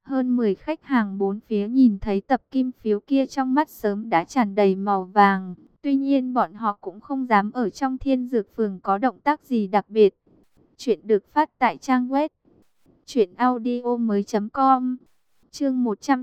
Hơn 10 khách hàng bốn phía nhìn thấy tập kim phiếu kia trong mắt sớm đã tràn đầy màu vàng. Tuy nhiên bọn họ cũng không dám ở trong Thiên Dược Phường có động tác gì đặc biệt. Chuyện được phát tại trang web truyệnaudiomoi.com. Chương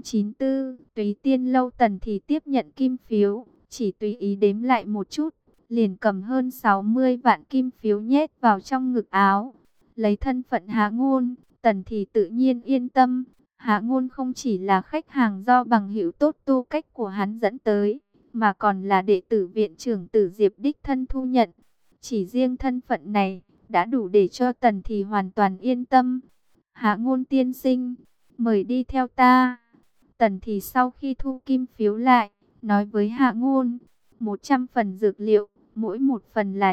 194, Túy Tiên lâu. Tần thì tiếp nhận kim phiếu, chỉ tùy ý đếm lại một chút, liền cầm hơn 60 vạn kim phiếu nhét vào trong ngực áo. Lấy thân phận Hạ Ngôn, Tần thì tự nhiên yên tâm. Hạ Ngôn không chỉ là khách hàng do bằng hữu tốt tu cách của hắn dẫn tới, mà còn là đệ tử viện trưởng Tử Diệp đích thân thu nhận. Chỉ riêng thân phận này đã đủ để cho Tần thì hoàn toàn yên tâm. Hạ Ngôn tiên sinh, mời đi theo ta. Tần thì sau khi thu kim phiếu lại, nói với Hạ Ngôn, 100 phần dược liệu, mỗi một phần là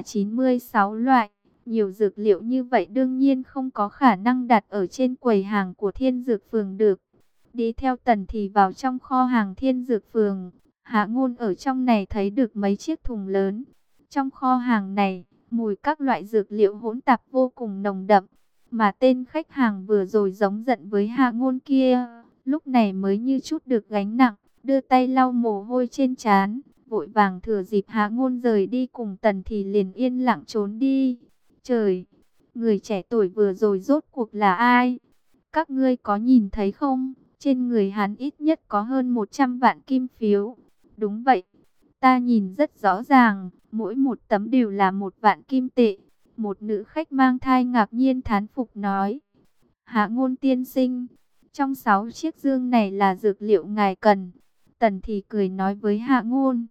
96 loại. Nhiều dược liệu như vậy đương nhiên không có khả năng đặt ở trên quầy hàng của Thiên Dược Phường được. Đi theo Tần thì vào trong kho hàng Thiên Dược Phường. Hạ Ngôn ở trong này thấy được mấy chiếc thùng lớn. Trong kho hàng này, mùi các loại dược liệu hỗn tạp vô cùng nồng đậm. Mà tên khách hàng vừa rồi giống giận với Hạ Ngôn kia, lúc này mới như chút được gánh nặng, đưa tay lau mồ hôi trên trán, vội vàng thừa dịp Hạ Ngôn rời đi cùng Tần thì liền yên lặng trốn đi. Trời, người trẻ tuổi vừa rồi rốt cuộc là ai? Các ngươi có nhìn thấy không? Trên người hắn ít nhất có hơn 100 vạn kim phiếu. Đúng vậy, ta nhìn rất rõ ràng, mỗi một tấm đều là 1 vạn kim tệ. Một nữ khách mang thai ngạc nhiên thán phục nói. Hạ Ngôn tiên sinh, trong 6 chiếc dương này là dược liệu ngài cần. Tần thì cười nói với Hạ Ngôn.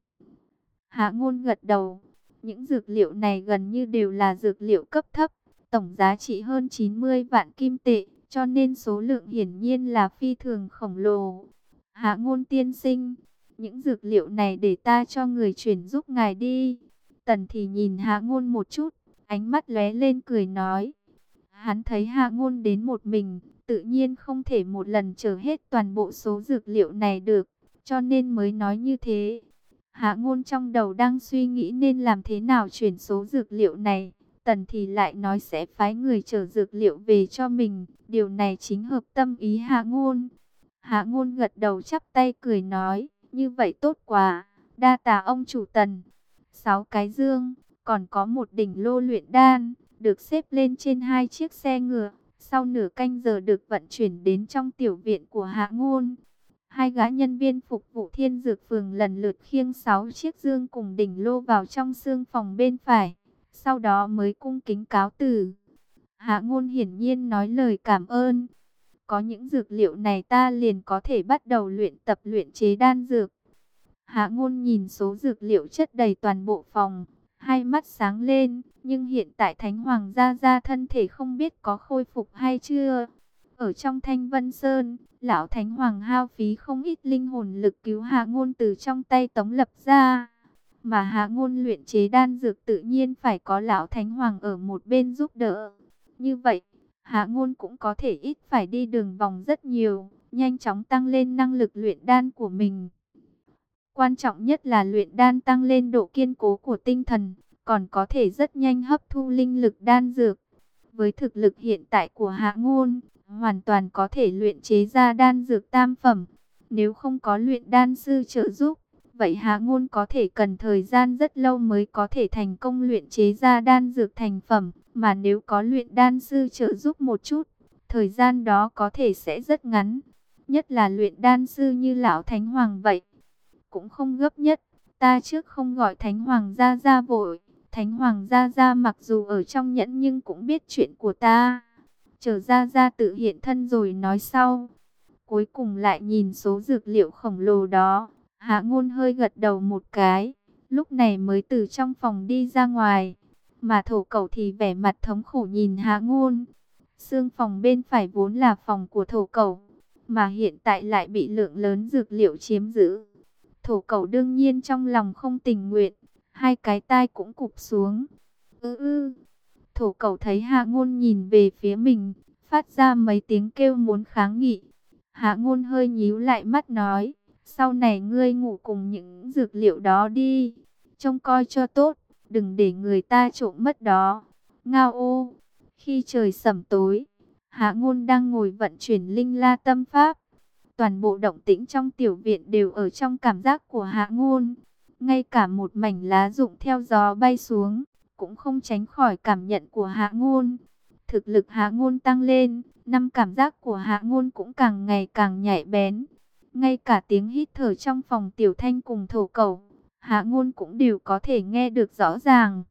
Hạ Ngôn gật đầu. Những dược liệu này gần như đều là dược liệu cấp thấp, tổng giá trị hơn 90 vạn kim tệ, cho nên số lượng hiển nhiên là phi thường khổng lồ. Hạ Ngôn tiên sinh, những dược liệu này để ta cho người chuyển giúp ngài đi. Tần thì nhìn Hạ Ngôn một chút, ánh mắt lóe lên cười nói. Hắn thấy Hạ Ngôn đến một mình, tự nhiên không thể một lần chở hết toàn bộ số dược liệu này được, cho nên mới nói như thế. Hạ Ngôn trong đầu đang suy nghĩ nên làm thế nào chuyển số dược liệu này. Tần thì lại nói sẽ phái người chở dược liệu về cho mình. Điều này chính hợp tâm ý Hạ Ngôn. Hạ Ngôn gật đầu chắp tay cười nói, như vậy tốt quá, đa tạ ông chủ Tần. 6 cái dương, còn có một đỉnh lô luyện đan, được xếp lên trên 2 chiếc xe ngựa. Sau nửa canh giờ được vận chuyển đến trong tiểu viện của Hạ Ngôn. 2 gã nhân viên phục vụ Thiên Dược Phường lần lượt khiêng 6 chiếc dương cùng đỉnh lô vào trong xương phòng bên phải, sau đó mới cung kính cáo từ. Hạ Ngôn hiển nhiên nói lời cảm ơn. Có những dược liệu này ta liền có thể bắt đầu luyện tập luyện chế đan dược. Hạ Ngôn nhìn số dược liệu chất đầy toàn bộ phòng, hai mắt sáng lên, nhưng hiện tại Thánh Hoàng Gia Gia thân thể không biết có khôi phục hay chưa. Ở trong Thanh Vân Sơn, lão Thánh Hoàng hao phí không ít linh hồn lực cứu Hạ Ngôn từ trong tay Tống Lập ra. Mà Hạ Ngôn luyện chế đan dược tự nhiên phải có lão Thánh Hoàng ở một bên giúp đỡ. Như vậy, Hạ Ngôn cũng có thể ít phải đi đường vòng rất nhiều, nhanh chóng tăng lên năng lực luyện đan của mình. Quan trọng nhất là luyện đan tăng lên độ kiên cố của tinh thần, còn có thể rất nhanh hấp thu linh lực đan dược. Với thực lực hiện tại của Hạ Ngôn, hoàn toàn có thể luyện chế ra đan dược tam phẩm. Nếu không có luyện đan sư trợ giúp, vậy Hạ Ngôn có thể cần thời gian rất lâu mới có thể thành công luyện chế ra đan dược thành phẩm. Mà nếu có luyện đan sư trợ giúp một chút, thời gian đó có thể sẽ rất ngắn. Nhất là luyện đan sư như lão Thánh Hoàng vậy. Cũng không gấp nhất, ta trước không gọi Thánh Hoàng Gia Gia vội. Thánh Hoàng Gia Gia mặc dù ở trong nhẫn nhưng cũng biết chuyện của ta. Chờ Gia Gia tự hiện thân rồi nói sau. Cuối cùng lại nhìn số dược liệu khổng lồ đó. Hạ Ngôn hơi gật đầu một cái. Lúc này mới từ trong phòng đi ra ngoài. Mà Thổ Cẩu thì vẻ mặt thống khổ nhìn Hạ Ngôn. Xương phòng bên phải vốn là phòng của Thổ Cẩu, mà hiện tại lại bị lượng lớn dược liệu chiếm giữ. Thổ Cẩu đương nhiên trong lòng không tình nguyện, hai cái tai cũng cụp xuống. Thổ Cẩu thấy Hạ Ngôn nhìn về phía mình, phát ra mấy tiếng kêu muốn kháng nghị. Hạ Ngôn hơi nhíu lại mắt nói, sau này ngươi ngủ cùng những dược liệu đó đi, trông coi cho tốt, đừng để người ta trộm mất đó. Ngao ô, khi trời sẩm tối, Hạ Ngôn đang ngồi vận chuyển linh la tâm pháp, Toàn bộ động tĩnh trong tiểu viện đều ở trong cảm giác của Hạ Ngôn. Ngay cả một mảnh lá rụng theo gió bay xuống, cũng không tránh khỏi cảm nhận của Hạ Ngôn. Thực lực Hạ Ngôn tăng lên, năm cảm giác của Hạ Ngôn cũng càng ngày càng nhạy bén. Ngay cả tiếng hít thở trong phòng Tiểu Thanh cùng Thổ Cẩu, Hạ Ngôn cũng đều có thể nghe được rõ ràng.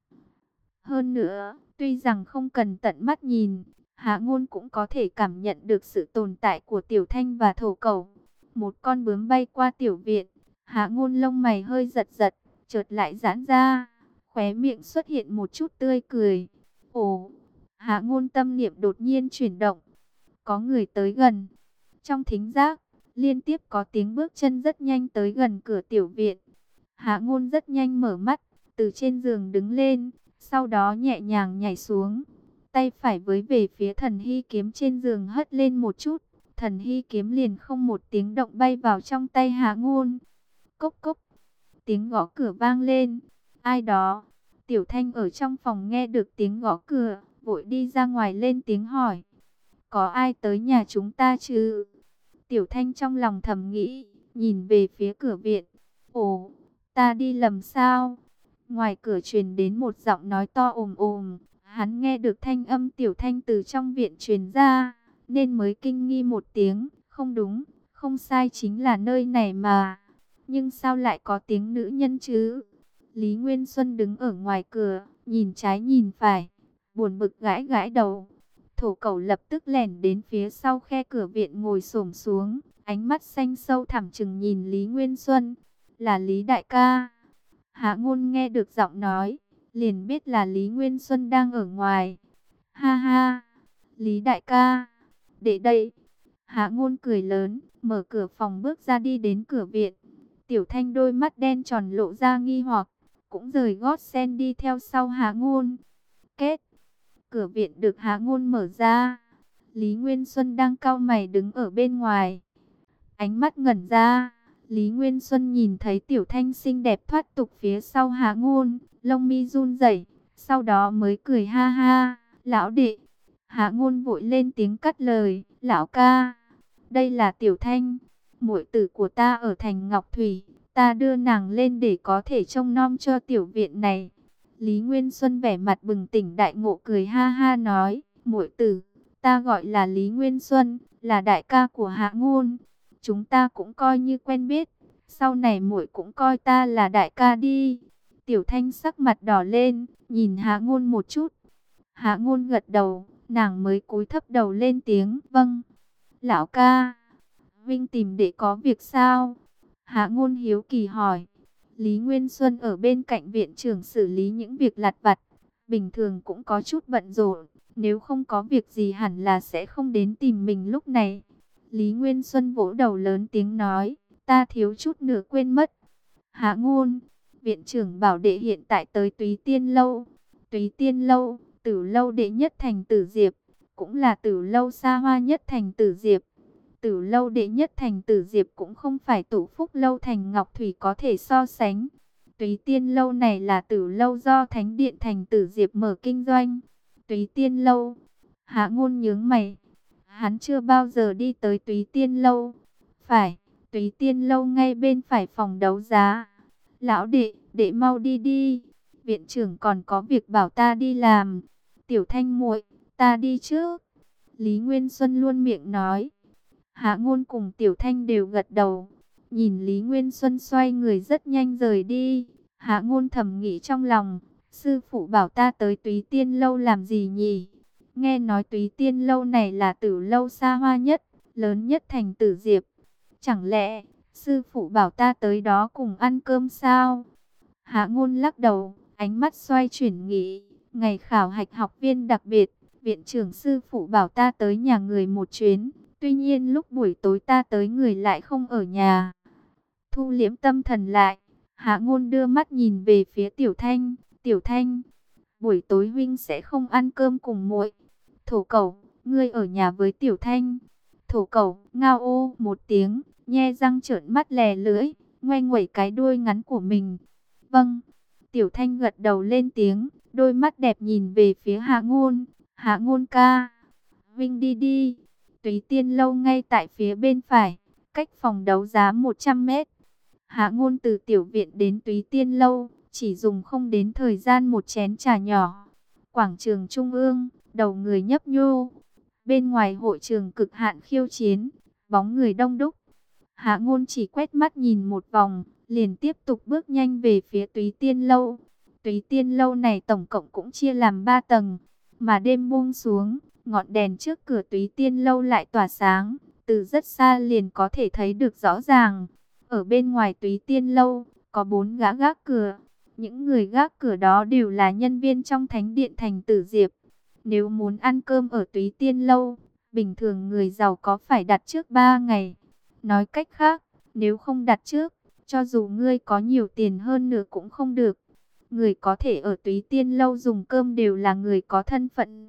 Hơn nữa, tuy rằng không cần tận mắt nhìn, Hạ Ngôn cũng có thể cảm nhận được sự tồn tại của Tiểu Thanh và Thổ Cẩu. Một con bướm bay qua tiểu viện, Hạ Ngôn lông mày hơi giật giật, chợt lại giãn ra, khóe miệng xuất hiện một chút tươi cười. Ồ, Hạ Ngôn tâm niệm đột nhiên chuyển động, có người tới gần. Trong thính giác, liên tiếp có tiếng bước chân rất nhanh tới gần cửa tiểu viện. Hạ Ngôn rất nhanh mở mắt, từ trên giường đứng lên, sau đó nhẹ nhàng nhảy xuống. Tay phải với về phía thần hy kiếm trên giường hất lên một chút. Thần hy kiếm liền không một tiếng động bay vào trong tay Hạ Ngôn. Cốc cốc, tiếng gõ cửa vang lên. Ai đó? Tiểu Thanh ở trong phòng nghe được tiếng gõ cửa, vội đi ra ngoài lên tiếng hỏi. Có ai tới nhà chúng ta chứ? Tiểu Thanh trong lòng thầm nghĩ, nhìn về phía cửa viện. Ồ, ta đi lầm sao? Ngoài cửa truyền đến một giọng nói to ồm ồm. Hắn nghe được thanh âm Tiểu Thanh từ trong viện truyền ra, nên mới kinh nghi một tiếng. Không đúng, không sai, chính là nơi này mà. Nhưng sao lại có tiếng nữ nhân chứ? Lý Nguyên Xuân đứng ở ngoài cửa, nhìn trái nhìn phải, buồn bực gãi gãi đầu. Thổ Cẩu lập tức lẻn đến phía sau khe cửa viện ngồi xổm xuống, ánh mắt xanh sâu thẳm chừng nhìn Lý Nguyên Xuân. Là Lý đại ca. Hạ Ngôn nghe được giọng nói, liền biết là Lý Nguyên Xuân đang ở ngoài. Ha ha, Lý đại ca, để đây. Hạ Ngôn cười lớn, mở cửa phòng bước ra đi đến cửa viện. Tiểu Thanh đôi mắt đen tròn lộ ra nghi hoặc, cũng rời gót sen đi theo sau Hạ Ngôn. Kết, cửa viện được Hạ Ngôn mở ra. Lý Nguyên Xuân đang cau mày đứng ở bên ngoài. Ánh mắt ngẩn ra, Lý Nguyên Xuân nhìn thấy Tiểu Thanh xinh đẹp thoát tục phía sau Hạ Ngôn, lông mi run rẩy, sau đó mới cười ha ha. Lão đệ. Hạ Ngôn vội lên tiếng cắt lời. Lão ca, đây là Tiểu Thanh, muội tử của ta ở thành Ngọc Thủy. Ta đưa nàng lên để có thể trông nom cho tiểu viện này. Lý Nguyên Xuân vẻ mặt bừng tỉnh đại ngộ, cười ha ha nói. Muội tử, ta gọi là Lý Nguyên Xuân, là đại ca của Hạ Ngôn. Chúng ta cũng coi như quen biết, sau này muội cũng coi ta là đại ca đi. Tiểu Thanh sắc mặt đỏ lên, nhìn Hạ Ngôn một chút. Hạ Ngôn gật đầu, nàng mới cúi thấp đầu lên tiếng. Vâng. Lão ca, Vinh tìm đệ có việc sao? Hạ Ngôn hiếu kỳ hỏi. Lý Nguyên Xuân ở bên cạnh viện trưởng xử lý những việc lặt vặt, bình thường cũng có chút bận rộn, nếu không có việc gì hẳn là sẽ không đến tìm mình lúc này. Lý Nguyên Xuân vỗ đầu lớn tiếng nói, ta thiếu chút nữa quên mất. Hạ Ngôn, viện trưởng bảo đệ hiện tại tới Túy Tiên Lâu. Túy Tiên Lâu, Tử lâu đệ nhất thành Tử Diệp, cũng là Tử lâu xa hoa nhất thành Tử Diệp. Tử lâu đệ nhất thành Tử Diệp cũng không phải Tụ Phúc lâu thành Ngọc Thủy có thể so sánh. Túy Tiên Lâu này là Tử lâu do Thánh điện thành Tử Diệp mở kinh doanh. Túy Tiên Lâu. Hạ Ngôn nhướng mày. Hắn chưa bao giờ đi tới Túy Tiên Lâu. Phải, Túy Tiên Lâu ngay bên phải phòng đấu giá. Lão đệ, đệ mau đi đi. Viện trưởng còn có việc bảo ta đi làm. Tiểu Thanh muội, ta đi trước. Lý Nguyên Xuân luôn miệng nói. Hạ Ngôn cùng Tiểu Thanh đều gật đầu. Nhìn Lý Nguyên Xuân xoay người rất nhanh rời đi. Hạ Ngôn thầm nghĩ trong lòng. Sư phụ bảo ta tới Túy Tiên Lâu làm gì nhỉ? Nghe nói Túy Tiên Lâu này là Tử lâu xa hoa nhất, lớn nhất thành Tử Diệp. Chẳng lẽ sư phụ bảo ta tới đó cùng ăn cơm sao? Hạ Ngôn lắc đầu, ánh mắt xoay chuyển nghĩ. Ngày khảo hạch học viên đặc biệt, viện trưởng sư phụ bảo ta tới nhà người một chuyến. Tuy nhiên lúc buổi tối ta tới người lại không ở nhà. Thu liễm tâm thần lại, Hạ Ngôn đưa mắt nhìn về phía Tiểu Thanh. Tiểu Thanh, buổi tối huynh sẽ không ăn cơm cùng muội. Thổ Cẩu, ngươi ở nhà với Tiểu Thanh. Thổ Cẩu ngao ô một tiếng, nhe răng trợn mắt lè lưỡi, ngoe nguẩy cái đuôi ngắn của mình. Vâng. Tiểu Thanh gật đầu lên tiếng, đôi mắt đẹp nhìn về phía Hạ Ngôn. Hạ Ngôn ca, huynh đi đi. Túy Tiên Lâu ngay tại phía bên phải. cách phòng đấu giá 100 mét. Hạ Ngôn từ tiểu viện đến Túy Tiên Lâu, chỉ dùng không đến thời gian một chén trà nhỏ. Quảng trường trung ương, đầu người nhấp nhô. Bên ngoài hội trường cực hạn khiêu chiến, bóng người đông đúc. Hạ Ngôn chỉ quét mắt nhìn một vòng, liền tiếp tục bước nhanh về phía Túy Tiên Lâu. Túy Tiên Lâu này tổng cộng cũng chia làm 3 tầng, mà đêm buông xuống, ngọn đèn trước cửa Túy Tiên Lâu lại tỏa sáng, từ rất xa liền có thể thấy được rõ ràng. Ở bên ngoài Túy Tiên Lâu, có 4 gã gác cửa. Những người gác cửa đó đều là nhân viên trong thánh điện Thành Tử Diệp. Nếu muốn ăn cơm ở Túy Tiên Lâu, bình thường người giàu có phải đặt trước 3 ngày. Nói cách khác, nếu không đặt trước, cho dù ngươi có nhiều tiền hơn nữa cũng không được. Người có thể ở Túy Tiên Lâu dùng cơm đều là người có thân phận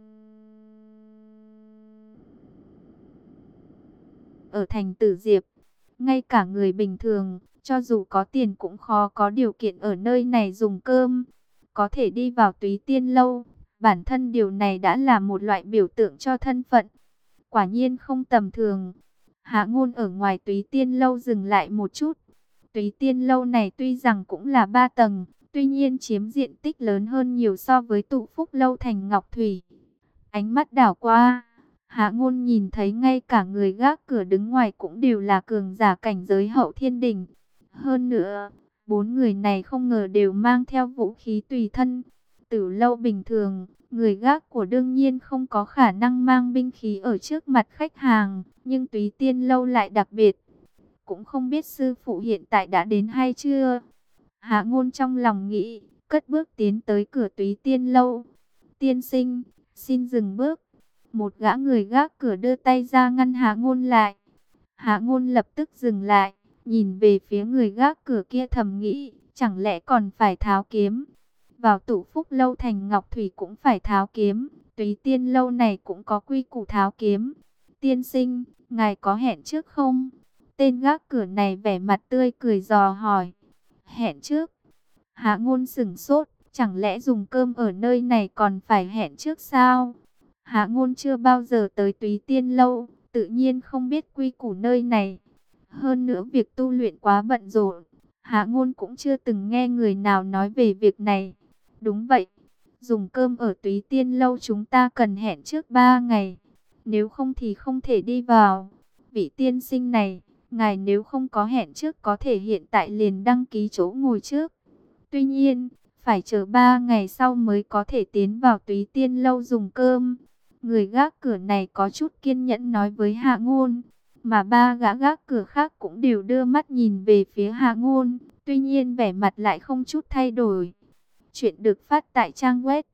ở Thành Tử Diệp. Ngay cả người bình thường, cho dù có tiền cũng khó có điều kiện ở nơi này dùng cơm. Có thể đi vào Túy Tiên Lâu, bản thân điều này đã là một loại biểu tượng cho thân phận. Quả nhiên không tầm thường. Hạ Ngôn ở ngoài Túy Tiên Lâu dừng lại một chút. Túy Tiên Lâu này tuy rằng cũng là 3 tầng, tuy nhiên chiếm diện tích lớn hơn nhiều so với Tụ Phúc Lâu Thành Ngọc Thủy. Ánh mắt đảo qua, Hạ Ngôn nhìn thấy ngay cả người gác cửa đứng ngoài cũng đều là cường giả cảnh giới hậu thiên đỉnh. Hơn nữa, 4 người này không ngờ đều mang theo vũ khí tùy thân. Tử lâu bình thường, người gác của đương nhiên không có khả năng mang binh khí ở trước mặt khách hàng, nhưng Túy Tiên Lâu lại đặc biệt. Cũng không biết sư phụ hiện tại đã đến hay chưa. Hạ Ngôn trong lòng nghĩ, cất bước tiến tới cửa Túy Tiên Lâu. Tiên sinh, xin dừng bước. Một gã người gác cửa đưa tay ra ngăn Hạ Ngôn lại. Hạ Ngôn lập tức dừng lại, nhìn về phía người gác cửa kia thầm nghĩ, chẳng lẽ còn phải tháo kiếm. Vào Tụ Phúc Lâu Thành Ngọc Thủy cũng phải tháo kiếm, Túy Tiên Lâu này cũng có quy củ tháo kiếm. Tiên sinh, ngài có hẹn trước không? Tên gác cửa này vẻ mặt tươi cười dò hỏi. Hẹn trước? Hạ Ngôn sửng sốt, chẳng lẽ dùng cơm ở nơi này còn phải hẹn trước sao? Hạ Ngôn chưa bao giờ tới Túy Tiên Lâu, tự nhiên không biết quy củ nơi này. Hơn nữa việc tu luyện quá bận rộn, Hạ Ngôn cũng chưa từng nghe người nào nói về việc này. Đúng vậy, dùng cơm ở Túy Tiên Lâu chúng ta cần hẹn trước 3 ngày, nếu không thì không thể đi vào. Vị tiên sinh này, ngài nếu không có hẹn trước có thể hiện tại liền đăng ký chỗ ngồi trước. Tuy nhiên, phải chờ 3 ngày sau mới có thể tiến vào Túy Tiên Lâu dùng cơm. Người gác cửa này có chút kiên nhẫn nói với Hạ Ngôn, mà 3 gã gác cửa khác cũng đều đưa mắt nhìn về phía Hạ Ngôn, tuy nhiên vẻ mặt lại không chút thay đổi. Chuyện được phát tại trang web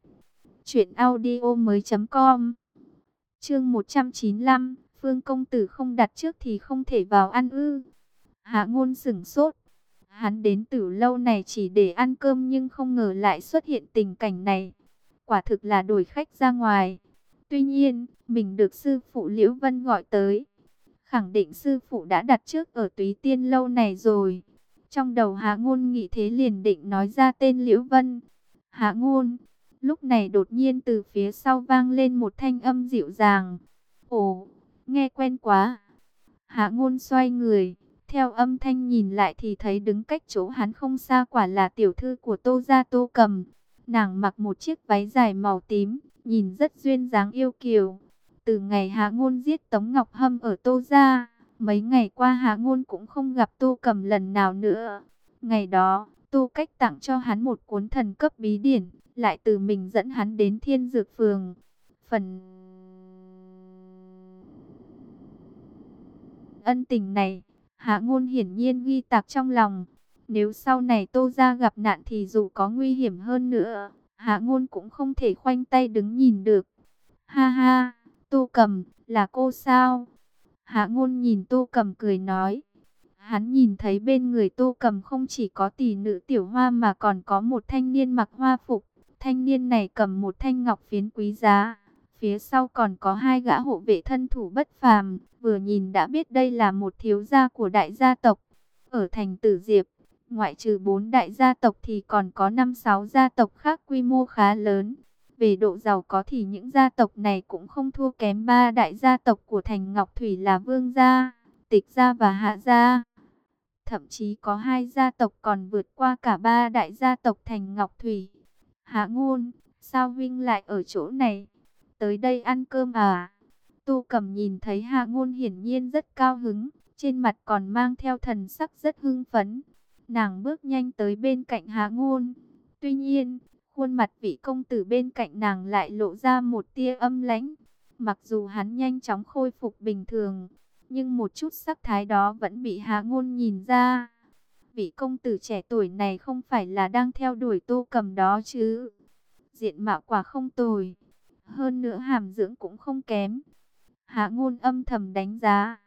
truyệnaudiomoi.com. Chương 195, Phương công tử không đặt trước thì không thể vào ăn ư? Hạ Ngôn sửng sốt. Hắn đến Tử Lâu này chỉ để ăn cơm nhưng không ngờ lại xuất hiện tình cảnh này. Quả thực là đuổi khách ra ngoài. Tuy nhiên, mình được sư phụ Liễu Vân gọi tới, khẳng định sư phụ đã đặt trước ở Túy Tiên Lâu này rồi. Trong đầu Hạ Ngôn nghĩ thế liền định nói ra tên Liễu Vân. Hạ Ngôn, lúc này đột nhiên từ phía sau vang lên một thanh âm dịu dàng. Ồ, nghe quen quá. Hạ Ngôn xoay người, theo âm thanh nhìn lại thì thấy đứng cách chỗ hắn không xa quả là tiểu thư của Tô gia Tô Cầm. Nàng mặc một chiếc váy dài màu tím, nhìn rất duyên dáng yêu kiều. Từ ngày Hạ Ngôn giết Tống Ngọc Hâm ở Tô gia, mấy ngày qua Hạ Ngôn cũng không gặp Tô Cầm lần nào nữa. Ngày đó, Tô Cách tặng cho hắn một cuốn thần cấp bí điển, lại từ mình dẫn hắn đến Thiên Dược Phường. Phần ân tình này, Hạ Ngôn hiển nhiên ghi tạc trong lòng. Nếu sau này Tô gia gặp nạn thì dù có nguy hiểm hơn nữa, Hạ Ngôn cũng không thể khoanh tay đứng nhìn được. Ha ha, Tô Cầm, là cô sao? Hạ Ngôn nhìn Tô Cầm cười nói. Hắn nhìn thấy bên người Tô Cầm không chỉ có tỷ nữ Tiểu Hoa mà còn có một thanh niên mặc hoa phục. Thanh niên này cầm một thanh ngọc phiến quý giá. Phía sau còn có 2 gã hộ vệ thân thủ bất phàm. Vừa nhìn đã biết đây là một thiếu gia của đại gia tộc. Ở thành Tử Diệp, ngoại trừ 4 đại gia tộc thì còn có 5-6 gia tộc khác quy mô khá lớn. Về độ giàu có thì những gia tộc này cũng không thua kém 3 đại gia tộc của thành Ngọc Thủy là Vương gia, Tịch gia và Hạ gia. Thậm chí có hai gia tộc còn vượt qua cả ba đại gia tộc thành Ngọc Thủy. Hạ Ngôn, sao huynh lại ở chỗ này? Tới đây ăn cơm à? Tô Cẩm nhìn thấy Hạ Ngôn hiển nhiên rất cao hứng, trên mặt còn mang theo thần sắc rất hưng phấn. Nàng bước nhanh tới bên cạnh Hạ Ngôn. Tuy nhiên, khuôn mặt vị công tử bên cạnh nàng lại lộ ra một tia âm lãnh. Mặc dù hắn nhanh chóng khôi phục bình thường, nhưng một chút sắc thái đó vẫn bị Hạ Ngôn nhìn ra. Vị công tử trẻ tuổi này không phải là đang theo đuổi Tô Cẩm đó chứ? Diện mạo quả không tồi, hơn nữa hàm dưỡng cũng không kém. Hạ Ngôn âm thầm đánh giá.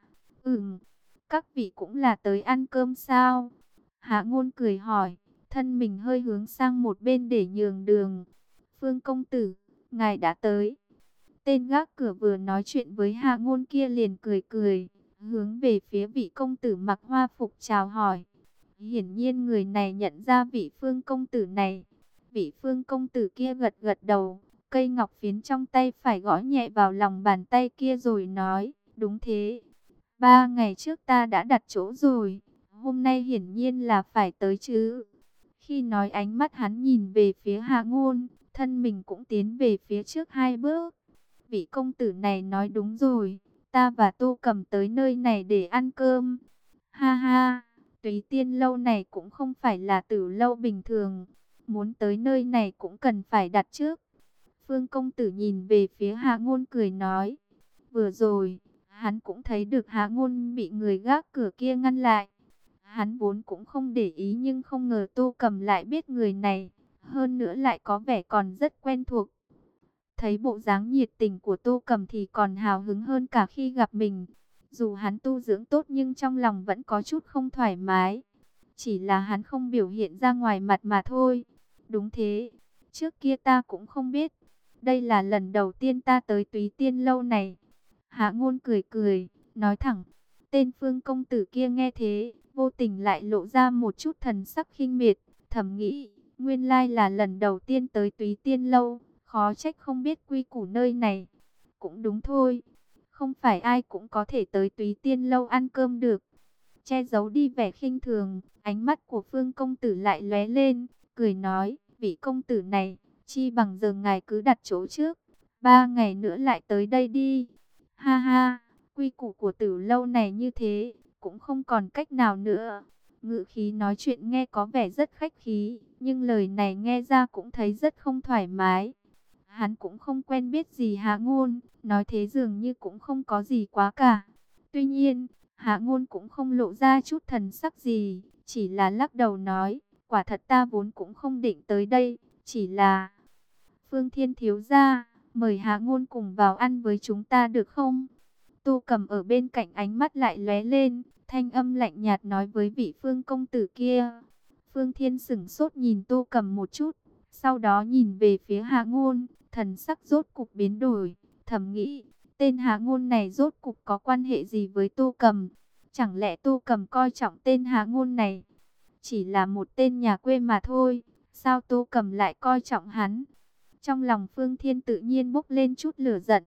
Các vị cũng là tới ăn cơm sao? Hạ Ngôn cười hỏi, thân mình hơi hướng sang một bên để nhường đường. Phương công tử, ngài đã tới. Tên gác cửa vừa nói chuyện với Hạ Ngôn kia liền cười cười, hướng về phía vị công tử mặc hoa phục chào hỏi. Hiển nhiên người này nhận ra vị Phương công tử này. Vị Phương công tử kia gật gật đầu, cây ngọc phiến trong tay phải gõ nhẹ vào lòng bàn tay kia rồi nói, đúng thế. 3 ngày trước ta đã đặt chỗ rồi, hôm nay hiển nhiên là phải tới chứ. Khi nói ánh mắt hắn nhìn về phía Hạ Ngôn, thân mình cũng tiến về phía trước 2 bước. Vị công tử này nói đúng rồi, ta và Tô Cẩm tới nơi này để ăn cơm. Ha ha, Túy Tiên lâu này cũng không phải là tử lâu bình thường, muốn tới nơi này cũng cần phải đặt trước. Phương công tử nhìn về phía Hạ Ngôn cười nói, vừa rồi hắn cũng thấy được Hạ Ngôn bị người gác cửa kia ngăn lại. Hắn vốn cũng không để ý nhưng không ngờ Tô Cẩm lại biết người này, hơn nữa lại có vẻ còn rất quen thuộc. Thấy bộ dáng nhiệt tình của Tô Cẩm thì còn hào hứng hơn cả khi gặp mình. Dù hắn tu dưỡng tốt nhưng trong lòng vẫn có chút không thoải mái. Chỉ là hắn không biểu hiện ra ngoài mặt mà thôi. Đúng thế, trước kia ta cũng không biết. Đây là lần đầu tiên ta tới Túy Tiên lâu này. Hạ Ngôn cười cười, nói thẳng. Tên Phương công tử kia nghe thế, vô tình lại lộ ra một chút thần sắc khinh miệt, thầm nghĩ, nguyên lai là lần đầu tiên tới Túy Tiên lâu, khó trách không biết quy củ nơi này. Cũng đúng thôi, không phải ai cũng có thể tới Túy Tiên lâu ăn cơm được. Che giấu đi vẻ khinh thường, ánh mắt của Phương công tử lại lóe lên, cười nói, vị công tử này, chi bằng giờ ngài cứ đặt chỗ trước, 3 ngày nữa lại tới đây đi. Ha ha, quy củ của tử lâu này như thế, cũng không còn cách nào nữa. Ngữ khí nói chuyện nghe có vẻ rất khách khí, nhưng lời này nghe ra cũng thấy rất không thoải mái. Hắn cũng không quen biết gì Hạ Ngôn, nói thế dường như cũng không có gì quá cả. Tuy nhiên, Hạ Ngôn cũng không lộ ra chút thần sắc gì, chỉ là lắc đầu nói, quả thật ta vốn cũng không định tới đây, chỉ là... Phương Thiên thiếu gia, mời Hạ Ngôn cùng vào ăn với chúng ta được không? Tô Cẩm ở bên cạnh ánh mắt lại lóe lên, thanh âm lạnh nhạt nói với vị Phương công tử kia. Phương Thiên sững sốt nhìn Tô Cẩm một chút, sau đó nhìn về phía Hạ Ngôn, thần sắc rốt cục biến đổi, thầm nghĩ, tên Hạ Ngôn này rốt cục có quan hệ gì với Tô Cẩm? Chẳng lẽ Tô Cẩm coi trọng tên Hạ Ngôn này? Chỉ là một tên nhà quê mà thôi, sao Tô Cẩm lại coi trọng hắn? Trong lòng Phương Thiên tự nhiên bốc lên chút lửa giận.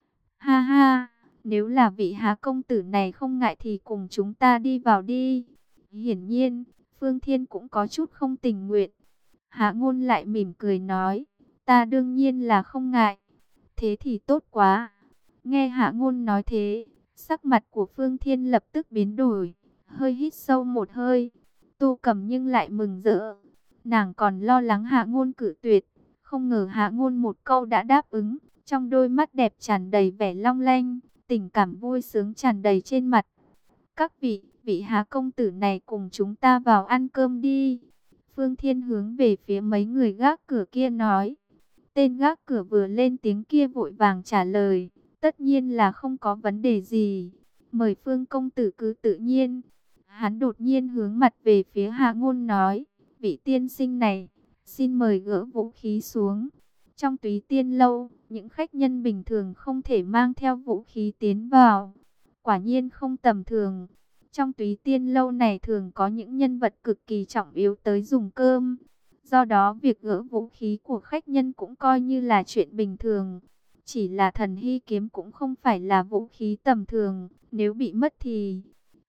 Ha ha, nếu là vị Hạ công tử này không ngại thì cùng chúng ta đi vào đi. Hiển nhiên, Phương Thiên cũng có chút không tình nguyện. Hạ Ngôn lại mỉm cười nói, ta đương nhiên là không ngại. Thế thì tốt quá. Nghe Hạ Ngôn nói thế, sắc mặt của Phương Thiên lập tức biến đổi, hơi hít sâu một hơi. Tô Cẩm nhưng lại mừng rỡ. Nàng còn lo lắng Hạ Ngôn cự tuyệt, không ngờ Hạ Ngôn một câu đã đáp ứng, trong đôi mắt đẹp tràn đầy vẻ long lanh, tình cảm vui sướng tràn đầy trên mặt. Các vị Hạ công tử này cùng chúng ta vào ăn cơm đi. Phương Thiên hướng về phía mấy người gác cửa kia nói. Tên gác cửa vừa lên tiếng kia vội vàng trả lời, tất nhiên là không có vấn đề gì. Mời Phương công tử cứ tự nhiên. Hắn đột nhiên hướng mặt về phía Hạ Ngôn nói, vị tiên sinh này, xin mời gỡ vũ khí xuống. Trong Túy Tiên lâu, những khách nhân bình thường không thể mang theo vũ khí tiến vào. Quả nhiên không tầm thường. Trong Túy Tiên lâu này thường có những nhân vật cực kỳ trọng yếu tới dùng cơm. Do đó việc gỡ vũ khí của khách nhân cũng coi như là chuyện bình thường. Chỉ là thần hy kiếm cũng không phải là vũ khí tầm thường. Nếu bị mất thì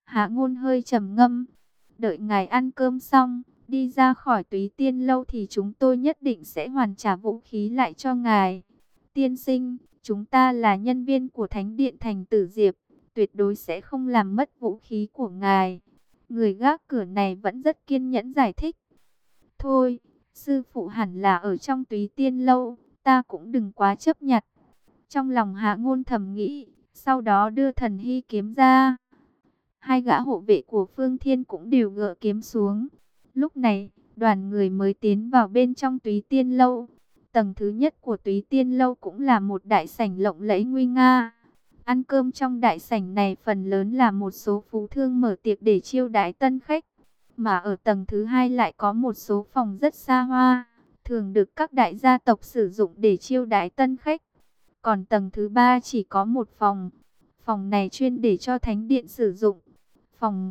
Hạ Ngôn hơi trầm ngâm. Đợi ngài ăn cơm xong, đi ra khỏi Túy Tiên lâu thì chúng tôi nhất định sẽ hoàn trả vũ khí lại cho ngài. Tiên sinh, chúng ta là nhân viên của Thánh điện Thành Tử Diệp, tuyệt đối sẽ không làm mất vũ khí của ngài. Người gác cửa này vẫn rất kiên nhẫn giải thích. Thôi, sư phụ hẳn là ở trong Túy Tiên lâu, ta cũng đừng quá chấp nhặt. Trong lòng Hạ Ngôn thầm nghĩ, sau đó đưa Thần Hy kiếm ra. Hai gã hộ vệ của Phương Thiên cũng đều gỡ kiếm xuống. Lúc này, đoàn người mới tiến vào bên trong Túy Tiên lâu. Tầng thứ nhất của Túy Tiên lâu cũng là một đại sảnh lộng lẫy nguy nga. Ăn cơm trong đại sảnh này phần lớn là một số phú thương mở tiệc để chiêu đãi tân khách. Mà ở tầng thứ hai lại có một số phòng rất xa hoa, thường được các đại gia tộc sử dụng để chiêu đãi tân khách. Còn tầng thứ ba chỉ có một phòng. Phòng này chuyên để cho thánh điện sử dụng. Phòng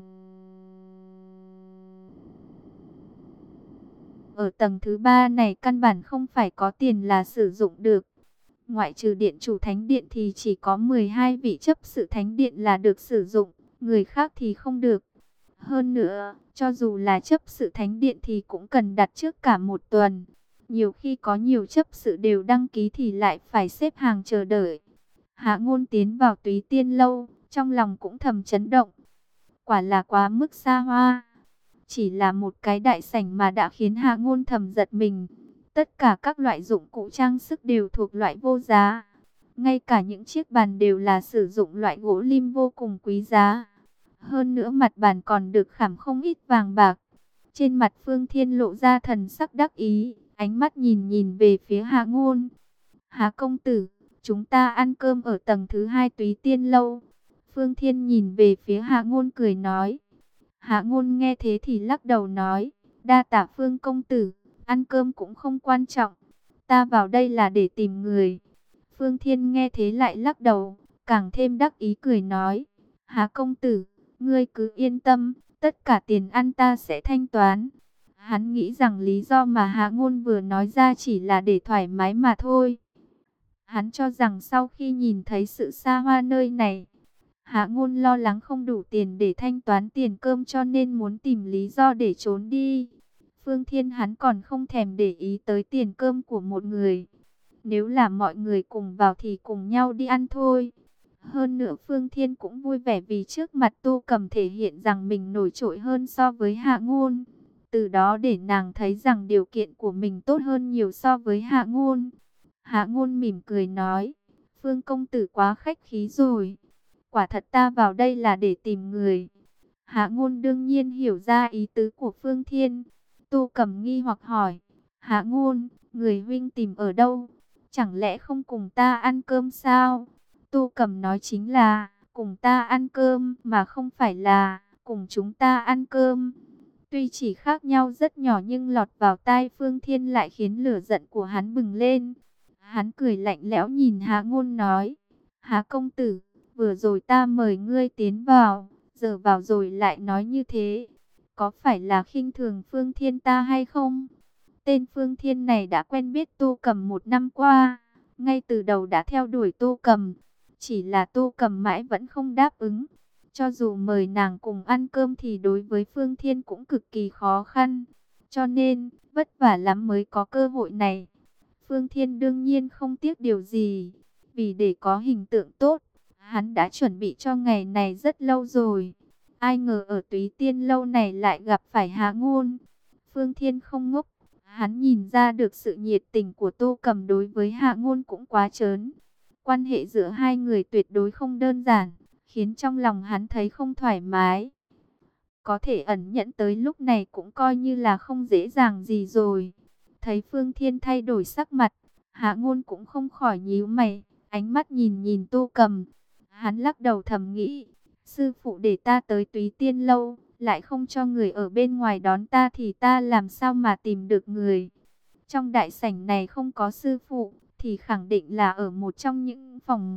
ở tầng thứ ba này căn bản không phải có tiền là sử dụng được. Ngoại trừ điện chủ thánh điện thì chỉ có 12 vị chấp sự thánh điện là được sử dụng, người khác thì không được. Hơn nữa, cho dù là chấp sự thánh điện thì cũng cần đặt trước cả một tuần. Nhiều khi có nhiều chấp sự đều đăng ký thì lại phải xếp hàng chờ đợi. Hạ Ngôn tiến vào Túy Tiên lâu, trong lòng cũng thầm chấn động. Quả là quá mức xa hoa. Chỉ là một cái đại sảnh mà đã khiến Hạ Ngôn thầm giật mình. Tất cả các loại dụng cụ trang sức đều thuộc loại vô giá. Ngay cả những chiếc bàn đều là sử dụng loại gỗ lim vô cùng quý giá. Hơn nữa mặt bàn còn được khảm không ít vàng bạc. Trên mặt Phương Thiên lộ ra thần sắc đắc ý, ánh mắt nhìn nhìn về phía Hạ Ngôn. Hạ công tử, chúng ta ăn cơm ở tầng thứ 2 Túy Tiên lâu. Phương Thiên nhìn về phía Hạ Ngôn cười nói. Hạ Ngôn nghe thế thì lắc đầu nói, đa tạ Phương công tử, ăn cơm cũng không quan trọng. Ta vào đây là để tìm người. Phương Thiên nghe thế lại lắc đầu, càng thêm đắc ý cười nói, Hạ công tử, ngươi cứ yên tâm, tất cả tiền ăn ta sẽ thanh toán. Hắn nghĩ rằng lý do mà Hạ Ngôn vừa nói ra chỉ là để thoải mái mà thôi. Hắn cho rằng sau khi nhìn thấy sự xa hoa nơi này, Hạ Ngôn lo lắng không đủ tiền để thanh toán tiền cơm cho nên muốn tìm lý do để trốn đi. Phương Thiên hắn còn không thèm để ý tới tiền cơm của một người. Nếu là mọi người cùng vào thì cùng nhau đi ăn thôi. Hơn nữa Phương Thiên cũng vui vẻ vì trước mặt Tô Cầm thể hiện rằng mình nổi trội hơn so với Hạ Ngôn. Từ đó để nàng thấy rằng điều kiện của mình tốt hơn nhiều so với Hạ Ngôn. Hạ Ngôn mỉm cười nói, Phương công tử quá khách khí rồi. Quả thật ta vào đây là để tìm người. Hạ Ngôn đương nhiên hiểu ra ý tứ của Phương Thiên. Tô Cầm nghi hoặc hỏi, Hạ Ngôn, người huynh tìm ở đâu? Chẳng lẽ không cùng ta ăn cơm sao? Tô Cầm nói chính là, cùng ta ăn cơm mà không phải là, cùng chúng ta ăn cơm. Tuy chỉ khác nhau rất nhỏ nhưng lọt vào tai Phương Thiên lại khiến lửa giận của hắn bừng lên. Hắn cười lạnh lẽo nhìn Hạ Ngôn nói, Hạ công tử, vừa rồi ta mời ngươi tiến vào, giờ vào rồi lại nói như thế. Có phải là khinh thường Phương Thiên ta hay không? Tên Phương Thiên này đã quen biết Tô Cầm 1 năm qua, ngay từ đầu đã theo đuổi Tô Cầm. Chỉ là Tô Cầm mãi vẫn không đáp ứng. Cho dù mời nàng cùng ăn cơm thì đối với Phương Thiên cũng cực kỳ khó khăn. Cho nên, vất vả lắm mới có cơ hội này. Phương Thiên đương nhiên không tiếc điều gì. Vì để có hình tượng tốt, hắn đã chuẩn bị cho ngày này rất lâu rồi. Ai ngờ ở Túy Tiên lâu này lại gặp phải Hạ Ngôn. Phương Thiên không ngốc. Hắn nhìn ra được sự nhiệt tình của Tô Cầm đối với Hạ Ngôn cũng quá trớn. Quan hệ giữa hai người tuyệt đối không đơn giản, khiến trong lòng hắn thấy không thoải mái. Có thể ẩn nhẫn tới lúc này cũng coi như là không dễ dàng gì rồi. Thấy Phương Thiên thay đổi sắc mặt, Hạ Ngôn cũng không khỏi nhíu mày, ánh mắt nhìn nhìn Tô Cầm. Hắn lắc đầu thầm nghĩ, sư phụ để ta tới Túy Tiên lâu, lại không cho người ở bên ngoài đón ta thì ta làm sao mà tìm được người. Trong đại sảnh này không có sư phụ, thì khẳng định là ở một trong những phòng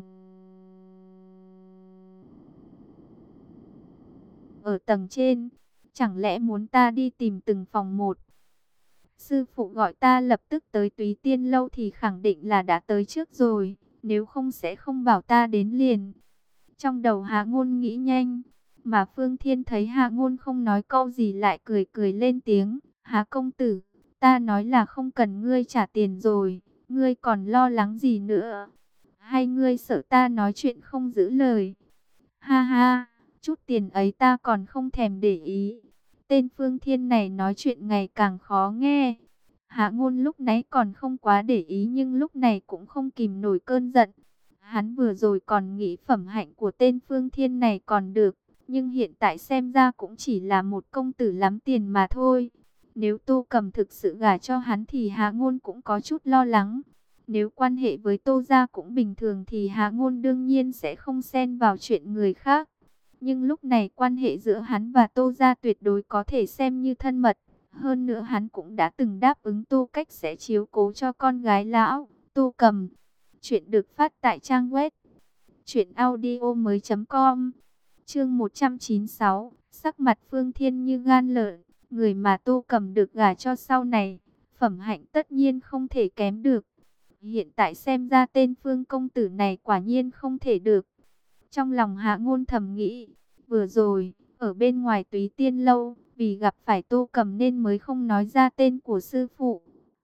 ở tầng trên. Chẳng lẽ muốn ta đi tìm từng phòng một? Sư phụ gọi ta lập tức tới Túy Tiên lâu thì khẳng định là đã tới trước rồi, nếu không sẽ không bảo ta đến liền. Trong đầu Hạ Ngôn nghĩ nhanh, Mà Phương Thiên thấy Hạ Ngôn không nói câu gì lại cười cười lên tiếng. Hạ công tử, ta nói là không cần ngươi trả tiền rồi, ngươi còn lo lắng gì nữa? Hay ngươi sợ ta nói chuyện không giữ lời? Ha ha, chút tiền ấy ta còn không thèm để ý. Tên Phương Thiên này nói chuyện ngày càng khó nghe. Hạ Ngôn lúc nãy còn không quá để ý nhưng lúc này cũng không kìm nổi cơn giận. Hắn vừa rồi còn nghĩ phẩm hạnh của tên Phương Thiên này còn được, nhưng hiện tại xem ra cũng chỉ là một công tử lắm tiền mà thôi. Nếu Tô Cầm thực sự gả cho hắn thì Hạ Ngôn cũng có chút lo lắng. Nếu quan hệ với Tô gia cũng bình thường thì Hạ Ngôn đương nhiên sẽ không xen vào chuyện người khác. Nhưng lúc này quan hệ giữa hắn và Tô gia tuyệt đối có thể xem như thân mật. Hơn nữa hắn cũng đã từng đáp ứng Tô Cách sẽ chiếu cố cho con gái lão, Tô Cầm. Chuyện được phát tại trang web truyệnaudiomoi.com. Chương 196, sắc mặt Phương Thiên như gan lợn, người mà Tô Cầm được gả cho sau này, phẩm hạnh tất nhiên không thể kém được. Hiện tại xem ra tên Phương công tử này quả nhiên không thể được. Trong lòng Hạ Ngôn thầm nghĩ, vừa rồi, ở bên ngoài Túy Tiên lâu, vì gặp phải Tô Cầm nên mới không nói ra tên của sư phụ.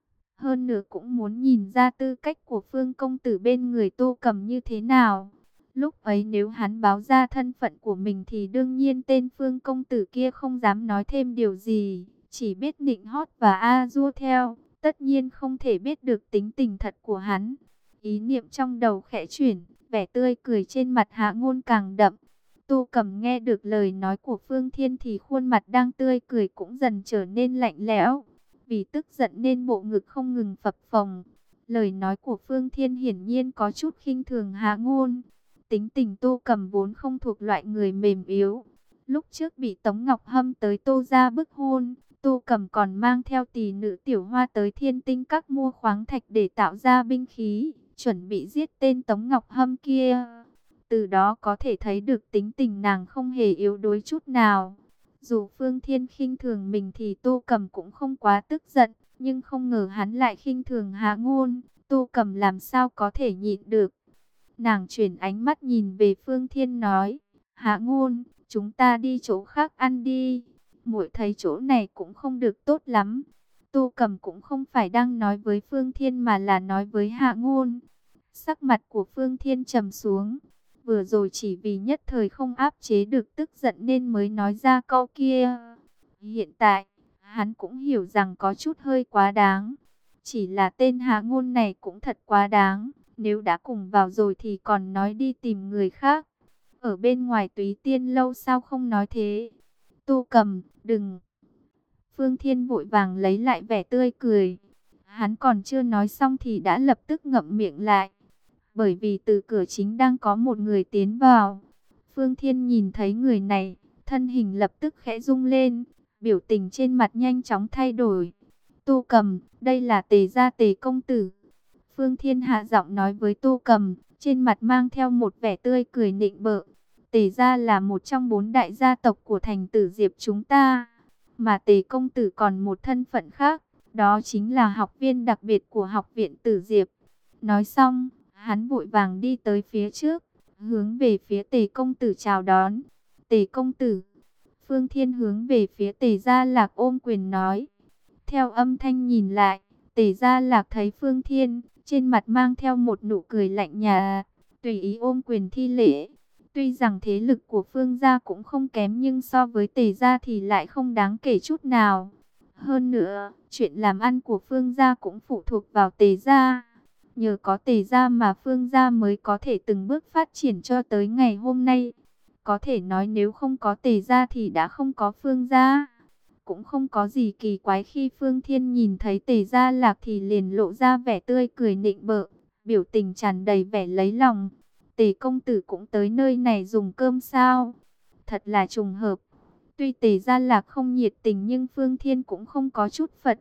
Hơn nữa cũng muốn nhìn ra tư cách của Phương công tử bên người Tô Cầm như thế nào. Lúc ấy nếu hắn báo ra thân phận của mình thì đương nhiên tên Phương công tử kia không dám nói thêm điều gì, chỉ biết nịnh hót và a dua theo, tất nhiên không thể biết được tính tình thật của hắn. Ý niệm trong đầu khẽ chuyển, vẻ tươi cười trên mặt Hạ Ngôn càng đậm. Tô Cầm nghe được lời nói của Phương Thiên thì khuôn mặt đang tươi cười cũng dần trở nên lạnh lẽo. Vì tức giận nên bộ ngực không ngừng phập phồng. Lời nói của Phương Thiên hiển nhiên có chút khinh thường Hạ Ngôn. Tính tình Tô Cầm vốn không thuộc loại người mềm yếu. Lúc trước bị Tống Ngọc Hâm tới Tô gia bức hôn, Tô Cầm còn mang theo tỷ nữ Tiểu Hoa tới Thiên Tinh Các mua khoáng thạch để tạo ra binh khí, chuẩn bị giết tên Tống Ngọc Hâm kia. Từ đó có thể thấy được tính tình nàng không hề yếu đuối chút nào. Dù Phương Thiên khinh thường mình thì Tô Cầm cũng không quá tức giận, nhưng không ngờ hắn lại khinh thường Hạ Ngôn, Tô Cầm làm sao có thể nhịn được. Nàng chuyển ánh mắt nhìn về Phương Thiên nói, Hạ Ngôn, chúng ta đi chỗ khác ăn đi, muội thấy chỗ này cũng không được tốt lắm. Tô Cầm cũng không phải đang nói với Phương Thiên mà là nói với Hạ Ngôn. Sắc mặt của Phương Thiên trầm xuống. Vừa rồi chỉ vì nhất thời không áp chế được tức giận nên mới nói ra câu kia. Hiện tại, hắn cũng hiểu rằng có chút hơi quá đáng. Chỉ là tên Hạ Ngôn này cũng thật quá đáng. Nếu đã cùng vào rồi thì còn nói đi tìm người khác. Ở bên ngoài Túy Tiên lâu sao không nói thế? Tô Cầm, đừng. Phương Thiên vội vàng lấy lại vẻ tươi cười. Hắn còn chưa nói xong thì đã lập tức ngậm miệng lại. Bởi vì từ cửa chính đang có một người tiến vào. Phương Thiên nhìn thấy người này, thân hình lập tức khẽ rung lên, biểu tình trên mặt nhanh chóng thay đổi. Tô Cầm, đây là Tề gia Tề công tử. Phương Thiên hạ giọng nói với Tô Cầm, trên mặt mang theo một vẻ tươi cười nịnh bợ. Tề gia là một trong 4 đại gia tộc của thành Tử Diệp chúng ta, mà Tề công tử còn một thân phận khác, đó chính là học viên đặc biệt của học viện Tử Diệp. Nói xong, hắn vội vàng đi tới phía trước, hướng về phía Tề công tử chào đón. Tề công tử. Phương Thiên hướng về phía Tề Gia Lạc ôm quyền nói. Theo âm thanh nhìn lại, Tề Gia Lạc thấy Phương Thiên, trên mặt mang theo một nụ cười lạnh nhạt, tùy ý ôm quyền thi lễ. Tuy rằng thế lực của Phương gia cũng không kém nhưng so với Tề gia thì lại không đáng kể chút nào. Hơn nữa, chuyện làm ăn của Phương gia cũng phụ thuộc vào Tề gia. Nhờ có Tề gia mà Phương gia mới có thể từng bước phát triển cho tới ngày hôm nay. Có thể nói nếu không có Tề gia thì đã không có Phương gia. Cũng không có gì kỳ quái khi Phương Thiên nhìn thấy Tề Gia Lạc thì liền lộ ra vẻ tươi cười nịnh bợ, biểu tình tràn đầy vẻ lấy lòng. Tề công tử cũng tới nơi này dùng cơm sao? Thật là trùng hợp. Tuy Tề Gia Lạc không nhiệt tình nhưng Phương Thiên cũng không có chút phật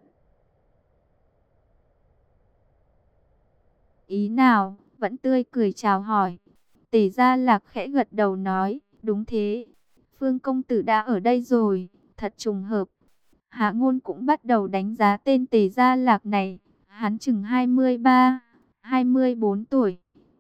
ý nào, vẫn tươi cười chào hỏi. Tề Gia Lạc khẽ gật đầu nói, đúng thế. Phương công tử đã ở đây rồi, thật trùng hợp. Hạ Ngôn cũng bắt đầu đánh giá tên Tề Gia Lạc này, hắn chừng 23, 24 tuổi.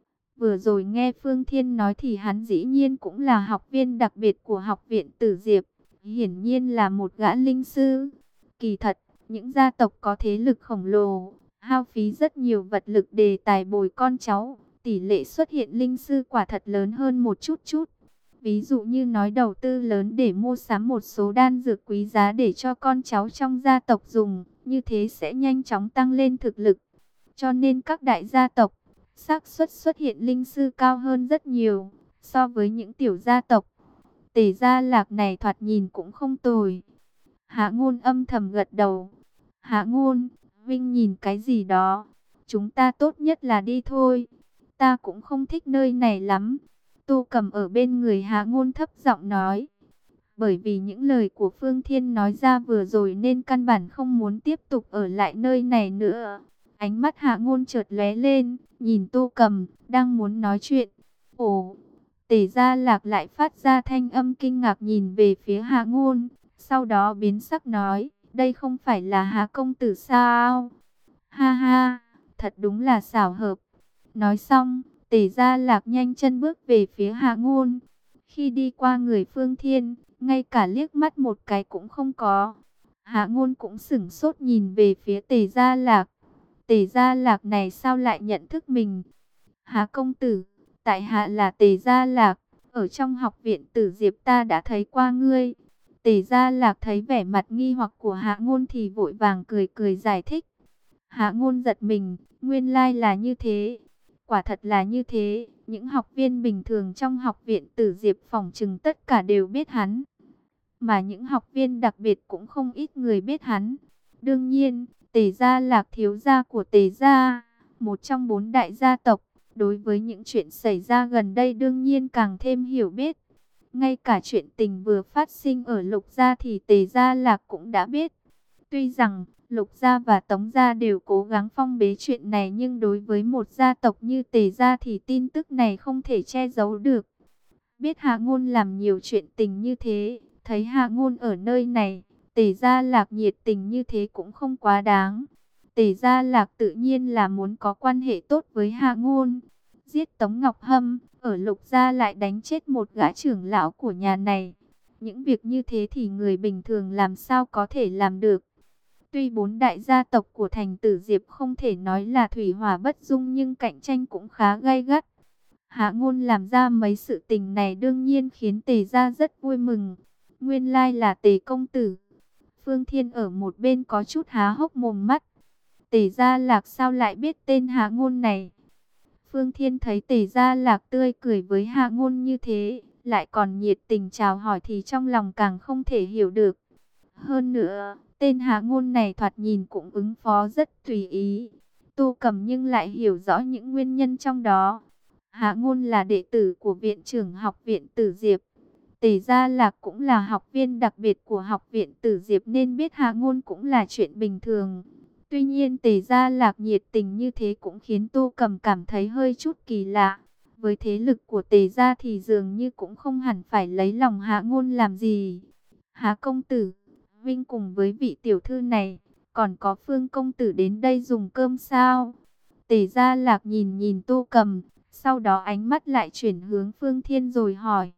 Vừa rồi nghe Phương Thiên nói thì hắn dĩ nhiên cũng là học viên đặc biệt của học viện Tử Diệp, hiển nhiên là một gã linh sư. Kỳ thật, những gia tộc có thế lực khổng lồ, hao phí rất nhiều vật lực để tài bồi con cháu, tỷ lệ xuất hiện linh sư quả thật lớn hơn một chút chút. Ví dụ như nói đầu tư lớn để mua sắm một số đan dược quý giá để cho con cháu trong gia tộc dùng, như thế sẽ nhanh chóng tăng lên thực lực. Cho nên các đại gia tộc, xác suất xuất hiện linh sư cao hơn rất nhiều so với những tiểu gia tộc. Tề Gia Lạc này thoạt nhìn cũng không tồi. Hạ Ngôn âm thầm gật đầu. Hạ Ngôn, Vinh nhìn cái gì đó? Chúng ta tốt nhất là đi thôi. Ta cũng không thích nơi này lắm. Tô Cầm ở bên người Hạ Ngôn thấp giọng nói. Bởi vì những lời của Phương Thiên nói ra vừa rồi nên căn bản không muốn tiếp tục ở lại nơi này nữa. Ánh mắt Hạ Ngôn chợt lóe lên, nhìn Tô Cầm, đang muốn nói chuyện. Ồ, Tề Gia Lạc lại phát ra thanh âm kinh ngạc nhìn về phía Hạ Ngôn, sau đó biến sắc nói, đây không phải là Hạ công tử sao? Ha ha, thật đúng là xảo hợp. Nói xong, Tề Gia Lạc nhanh chân bước về phía Hạ Ngôn. Khi đi qua người Phương Thiên, ngay cả liếc mắt một cái cũng không có. Hạ Ngôn cũng sửng sốt nhìn về phía Tề Gia Lạc. Tề Gia Lạc này sao lại nhận thức mình? Hạ công tử, tại hạ là Tề Gia Lạc, ở trong học viện Tử Diệp ta đã thấy qua ngươi. Tề Gia Lạc thấy vẻ mặt nghi hoặc của Hạ Ngôn thì vội vàng cười cười giải thích. Hạ Ngôn giật mình, nguyên lai là như thế. Quả thật là như thế, những học viên bình thường trong học viện Tử Diệp phỏng chừng tất cả đều biết hắn. Mà những học viên đặc biệt cũng không ít người biết hắn. Đương nhiên, Tề Gia Lạc thiếu gia của Tề Gia, một trong 4 đại gia tộc, đối với những chuyện xảy ra gần đây đương nhiên càng thêm hiểu biết. Ngay cả chuyện tình vừa phát sinh ở Lục Gia thì Tề Gia Lạc cũng đã biết. Tuy rằng Lục Gia và Tống Gia đều cố gắng phong bế chuyện này, nhưng đối với một gia tộc như Tề Gia thì tin tức này không thể che giấu được. Biết Hạ Ngôn làm nhiều chuyện tình như thế, thấy Hạ Ngôn ở nơi này, Tề Gia Lạc nhiệt tình như thế cũng không quá đáng. Tề Gia Lạc tự nhiên là muốn có quan hệ tốt với Hạ Ngôn. Giết Tống Ngọc Hâm, ở Lục Gia lại đánh chết một gã trưởng lão của nhà này. Những việc như thế thì người bình thường làm sao có thể làm được. Tuy 4 đại gia tộc của thành Tử Diệp không thể nói là thủy hỏa bất dung, nhưng cạnh tranh cũng khá gay gắt. Hạ Ngôn làm ra mấy sự tình này đương nhiên khiến Tề Gia rất vui mừng. Nguyên lai là Tề công tử. Phương Thiên ở một bên có chút há hốc mồm mắt. Tề Gia Lạc sao lại biết tên Hạ Ngôn này? Phương Thiên thấy Tề Gia Lạc tươi cười với Hạ Ngôn như thế, lại còn nhiệt tình chào hỏi thì trong lòng càng không thể hiểu được. Hơn nữa, tên Hạ Ngôn này thoạt nhìn cũng ứng phó rất tùy ý. Tô Cầm nhưng lại hiểu rõ những nguyên nhân trong đó. Hạ Ngôn là đệ tử của viện trưởng học viện Tử Diệp. Tề Gia Lạc cũng là học viên đặc biệt của học viện Tử Diệp nên biết Hạ Ngôn cũng là chuyện bình thường. Tuy nhiên Tề Gia Lạc nhiệt tình như thế cũng khiến Tô Cầm cảm thấy hơi chút kỳ lạ. Với thế lực của Tề Gia thì dường như cũng không hẳn phải lấy lòng Hạ Ngôn làm gì. Hạ công tử, Vinh cùng với vị tiểu thư này, còn có Phương công tử đến đây dùng cơm sao? Tề Gia Lạc nhìn nhìn Tô Cầm, sau đó ánh mắt lại chuyển hướng Phương Thiên rồi hỏi.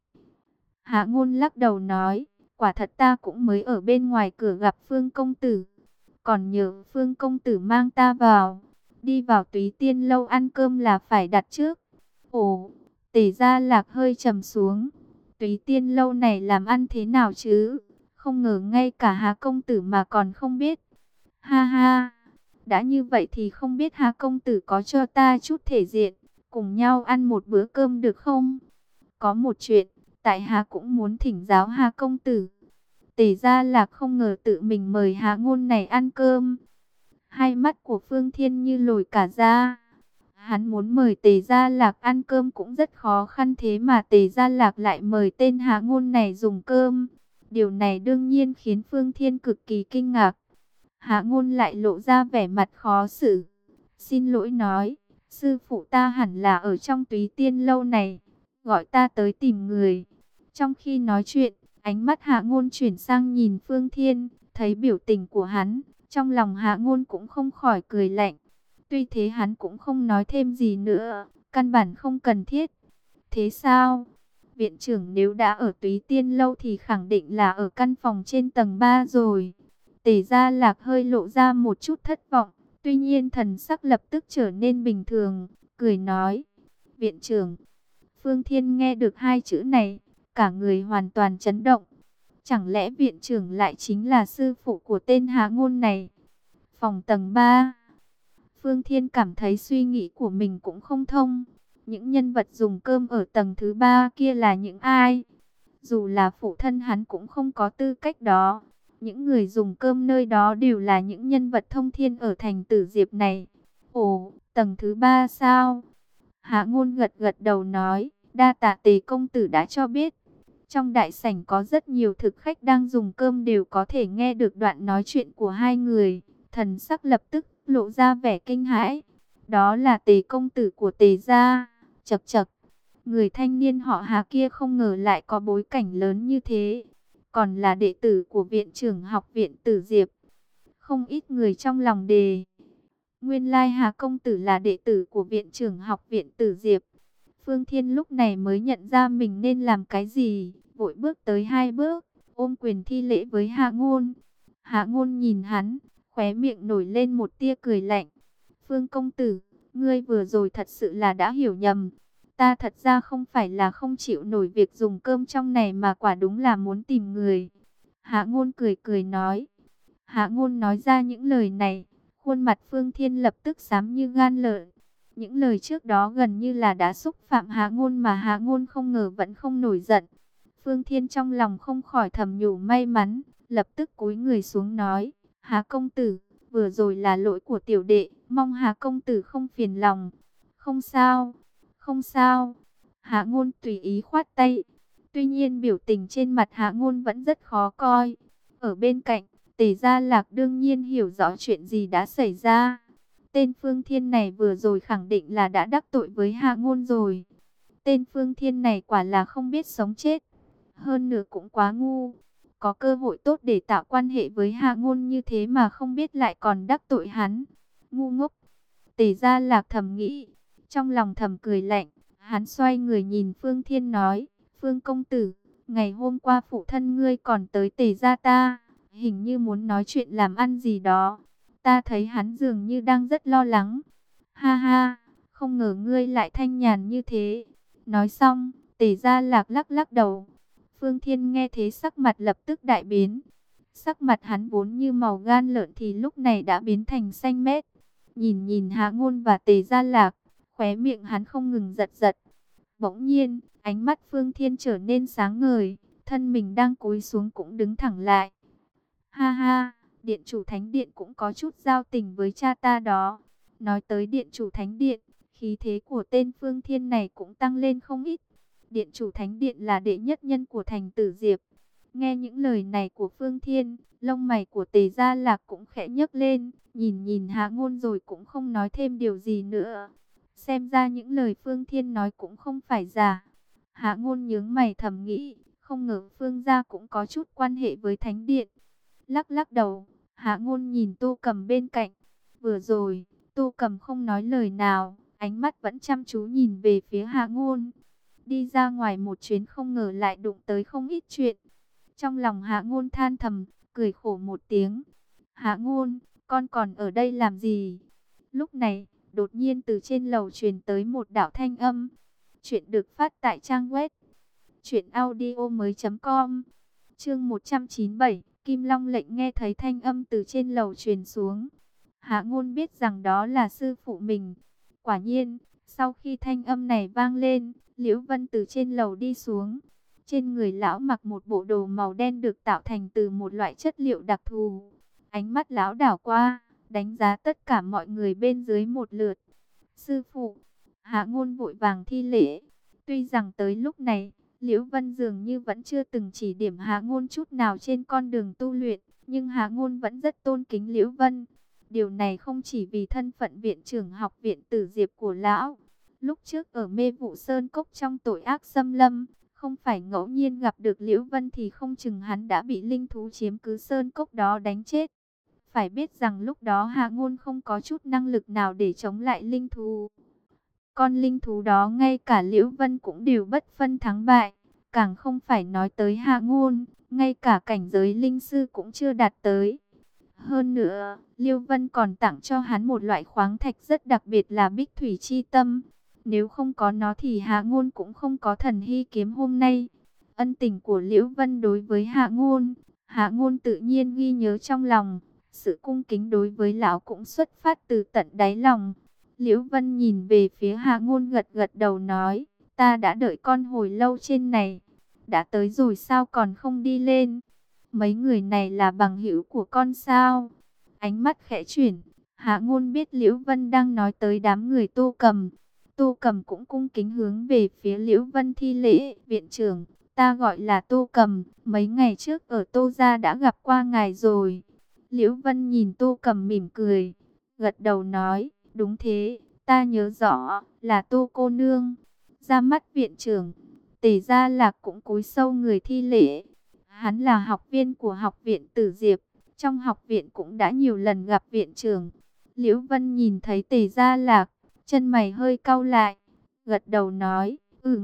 Hạ Ngôn lắc đầu nói, quả thật ta cũng mới ở bên ngoài cửa gặp Phương công tử. Còn nhờ Phương công tử mang ta vào. Đi vào Túy Tiên lâu ăn cơm là phải đặt trước. Ồ, Tề Gia Lạc hơi trầm xuống. Túy Tiên lâu này làm ăn thế nào chứ? Không ngờ ngay cả Hạ công tử mà còn không biết. Ha ha, đã như vậy thì không biết Hạ công tử có cho ta chút thể diện, cùng nhau ăn một bữa cơm được không? Có một chuyện, tại hạ cũng muốn thỉnh giáo Hạ công tử. Tề Gia Lạc không ngờ tự mình mời Hạ Ngôn này ăn cơm. Hai mắt của Phương Thiên như lồi cả ra. Hắn muốn mời Tề Gia Lạc ăn cơm cũng rất khó khăn, thế mà Tề Gia Lạc lại mời tên Hạ Ngôn này dùng cơm. Điều này đương nhiên khiến Phương Thiên cực kỳ kinh ngạc. Hạ Ngôn lại lộ ra vẻ mặt khó xử. Xin lỗi nói, sư phụ ta hẳn là ở trong Túy Tiên lâu này, gọi ta tới tìm người. Trong khi nói chuyện, ánh mắt Hạ Ngôn chuyển sang nhìn Phương Thiên, thấy biểu tình của hắn, trong lòng Hạ Ngôn cũng không khỏi cười lạnh. Tuy thế hắn cũng không nói thêm gì nữa, căn bản không cần thiết. Thế sao? Viện trưởng nếu đã ở Túy Tiên lâu thì khẳng định là ở căn phòng trên tầng 3 rồi. Tề Gia Lạc hơi lộ ra một chút thất vọng, tuy nhiên thần sắc lập tức trở nên bình thường, cười nói: "Viện trưởng." Phương Thiên nghe được hai chữ này, cả người hoàn toàn chấn động. Chẳng lẽ viện trưởng lại chính là sư phụ của tên Hạ Ngôn này? Phòng tầng 3. Phương Thiên cảm thấy suy nghĩ của mình cũng không thông. Những nhân vật dùng cơm ở tầng thứ 3 kia là những ai? Dù là phụ thân hắn cũng không có tư cách đó. Những người dùng cơm nơi đó đều là những nhân vật thông thiên ở thành Tử Diệp này. Ồ, tầng thứ 3 sao? Hạ Ngôn gật gật đầu nói, đa tạ Tề công tử đã cho biết. Trong đại sảnh có rất nhiều thực khách đang dùng cơm, đều có thể nghe được đoạn nói chuyện của hai người. Thần sắc lập tức lộ ra vẻ kinh hãi. Đó là Tề công tử của Tề gia. Chậc chậc, người thanh niên họ Hà kia không ngờ lại có bối cảnh lớn như thế, còn là đệ tử của viện trưởng học viện Tử Diệp. Không ít người trong lòng đề, nguyên lai Hà công tử là đệ tử của viện trưởng học viện Tử Diệp. Phương Thiên lúc này mới nhận ra mình nên làm cái gì, vội bước tới hai bước, ôm quyền thi lễ với Hạ Ngôn. Hạ Ngôn nhìn hắn, khóe miệng nổi lên một tia cười lạnh. Phương công tử, ngươi vừa rồi thật sự là đã hiểu nhầm. Ta thật ra không phải là không chịu nổi việc dùng cơm trong này, mà quả đúng là muốn tìm người. Hạ Ngôn cười cười nói. Hạ Ngôn nói ra những lời này, khuôn mặt Phương Thiên lập tức xám như gan lợn. Những lời trước đó gần như là đã xúc phạm Hạ Ngôn, mà Hạ Ngôn không ngờ vẫn không nổi giận. Phương Thiên trong lòng không khỏi thầm nhủ may mắn, lập tức cúi người xuống nói, Hạ công tử, vừa rồi là lỗi của tiểu đệ, mong Hạ công tử không phiền lòng. Không sao, không sao. Hạ Ngôn tùy ý khoát tay. Tuy nhiên biểu tình trên mặt Hạ Ngôn vẫn rất khó coi. Ở bên cạnh, Tề Gia Lạc đương nhiên hiểu rõ chuyện gì đã xảy ra. Tên Phương Thiên này vừa rồi khẳng định là đã đắc tội với Hạ Ngôn rồi. Tên Phương Thiên này quả là không biết sống chết. Hơn nữa cũng quá ngu. Có cơ hội tốt để tạo quan hệ với Hạ Ngôn như thế mà không biết lại còn đắc tội hắn. Ngu ngốc. Tề Gia Lạc thầm nghĩ. Trong lòng thầm cười lạnh. Hắn xoay người nhìn Phương Thiên nói, Phương công tử, ngày hôm qua phụ thân ngươi còn tới Tề gia ta, hình như muốn nói chuyện làm ăn gì đó. Ta thấy hắn dường như đang rất lo lắng. Ha ha, không ngờ ngươi lại thanh nhàn như thế. Nói xong, Tề Gia Lạc lắc lắc đầu. Phương Thiên nghe thế sắc mặt lập tức đại biến. Sắc mặt hắn vốn như màu gan lợn thì lúc này đã biến thành xanh mét. Nhìn nhìn Hạ Ngôn và Tề Gia Lạc, khóe miệng hắn không ngừng giật giật. Bỗng nhiên, ánh mắt Phương Thiên trở nên sáng ngời, thân mình đang cúi xuống cũng đứng thẳng lại. Ha ha, điện chủ thánh điện cũng có chút giao tình với cha ta đó. Nói tới điện chủ thánh điện, khí thế của tên Phương Thiên này cũng tăng lên không ít. Điện chủ thánh điện là đệ nhất nhân của thành Tử Diệp. Nghe những lời này của Phương Thiên, lông mày của Tề Gia Lạc cũng khẽ nhấc lên, nhìn nhìn Hạ Ngôn rồi cũng không nói thêm điều gì nữa. Xem ra những lời Phương Thiên nói cũng không phải giả. Hạ Ngôn nhướng mày thầm nghĩ, không ngờ Phương gia cũng có chút quan hệ với thánh điện. Lắc lắc đầu, Hạ Ngôn nhìn Tô Cầm bên cạnh. Vừa rồi, Tô Cầm không nói lời nào, ánh mắt vẫn chăm chú nhìn về phía Hạ Ngôn. Đi ra ngoài một chuyến không ngờ lại đụng tới không ít chuyện. Trong lòng Hạ Ngôn than thầm, cười khổ một tiếng. Hạ Ngôn, con còn ở đây làm gì? Lúc này, đột nhiên từ trên lầu truyền tới một đạo thanh âm. Chuyện được phát tại trang web truyệnaudiomoi.com. Chương 197, Kim Long lệnh. Nghe thấy thanh âm từ trên lầu truyền xuống, Hạ Ngôn biết rằng đó là sư phụ mình. Quả nhiên, sau khi thanh âm này vang lên, Liễu Vân từ trên lầu đi xuống. Trên người lão mặc một bộ đồ màu đen được tạo thành từ một loại chất liệu đặc thù. Ánh mắt lão đảo qua, đánh giá tất cả mọi người bên dưới một lượt. Sư phụ, Hạ Ngôn vội vàng thi lễ. Tuy rằng tới lúc này, Liễu Vân dường như vẫn chưa từng chỉ điểm Hạ Ngôn chút nào trên con đường tu luyện, nhưng Hạ Ngôn vẫn rất tôn kính Liễu Vân. Điều này không chỉ vì thân phận viện trưởng học viện Tử Diệp của lão. Lúc trước ở Mê Vụ Sơn Cốc trong tội ác xâm lâm, không phải ngẫu nhiên gặp được Liễu Vân thì không chừng hắn đã bị linh thú chiếm cứ Sơn Cốc đó đánh chết. Phải biết rằng lúc đó Hạ Ngôn không có chút năng lực nào để chống lại linh thú. Con linh thú đó ngay cả Liễu Vân cũng đều bất phân thắng bại, càng không phải nói tới Hạ Ngôn, ngay cả cảnh giới linh sư cũng chưa đạt tới. Hơn nữa, Liễu Vân còn tặng cho hắn một loại khoáng thạch rất đặc biệt là Bích Thủy Chi Tâm. Nếu không có nó thì Hạ Ngôn cũng không có Thần Hy Kiếm hôm nay. Ân tình của Liễu Vân đối với Hạ Ngôn tự nhiên ghi nhớ trong lòng. Sự cung kính đối với lão cũng xuất phát từ tận đáy lòng. Liễu Vân nhìn về phía Hạ Ngôn gật gật đầu nói, ta đã đợi con hồi lâu trên này. Đã tới rồi sao còn không đi lên? Mấy người này là bằng hữu của con sao? Ánh mắt khẽ chuyển, Hạ Ngôn biết Liễu Vân đang nói tới đám người Tô Cầm. Tô Cầm cũng cung kính hướng về phía Liễu Vân thi lễ, viện trưởng, ta gọi là Tô Cầm, mấy ngày trước ở Tô gia đã gặp qua ngài rồi. Liễu Vân nhìn Tô Cầm mỉm cười, gật đầu nói, đúng thế, ta nhớ rõ, là Tô cô nương. Ra mắt viện trưởng, Tề Gia Lạc cũng cúi sâu người thi lễ. Hắn là học viên của học viện Tử Diệp, trong học viện cũng đã nhiều lần gặp viện trưởng. Liễu Vân nhìn thấy Tề Gia Lạc, chân mày hơi cau lại, gật đầu nói,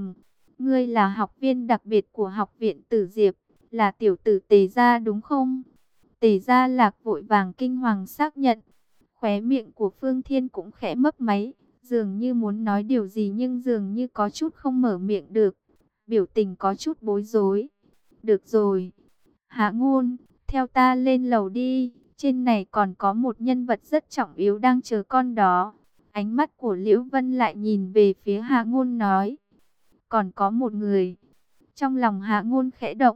ngươi là học viên đặc biệt của học viện Tử Diệp, là tiểu tử Tề Gia đúng không? Tề Gia Lạc vội vàng kinh hoàng xác nhận. Khóe miệng của Phương Thiên cũng khẽ mấp máy, dường như muốn nói điều gì nhưng dường như có chút không mở miệng được. Biểu tình có chút bối rối. Được rồi, Hạ Ngôn, theo ta lên lầu đi, trên này còn có một nhân vật rất trọng yếu đang chờ con đó. Ánh mắt của Liễu Vân lại nhìn về phía Hạ Ngôn nói, còn có một người. Trong lòng Hạ Ngôn khẽ động,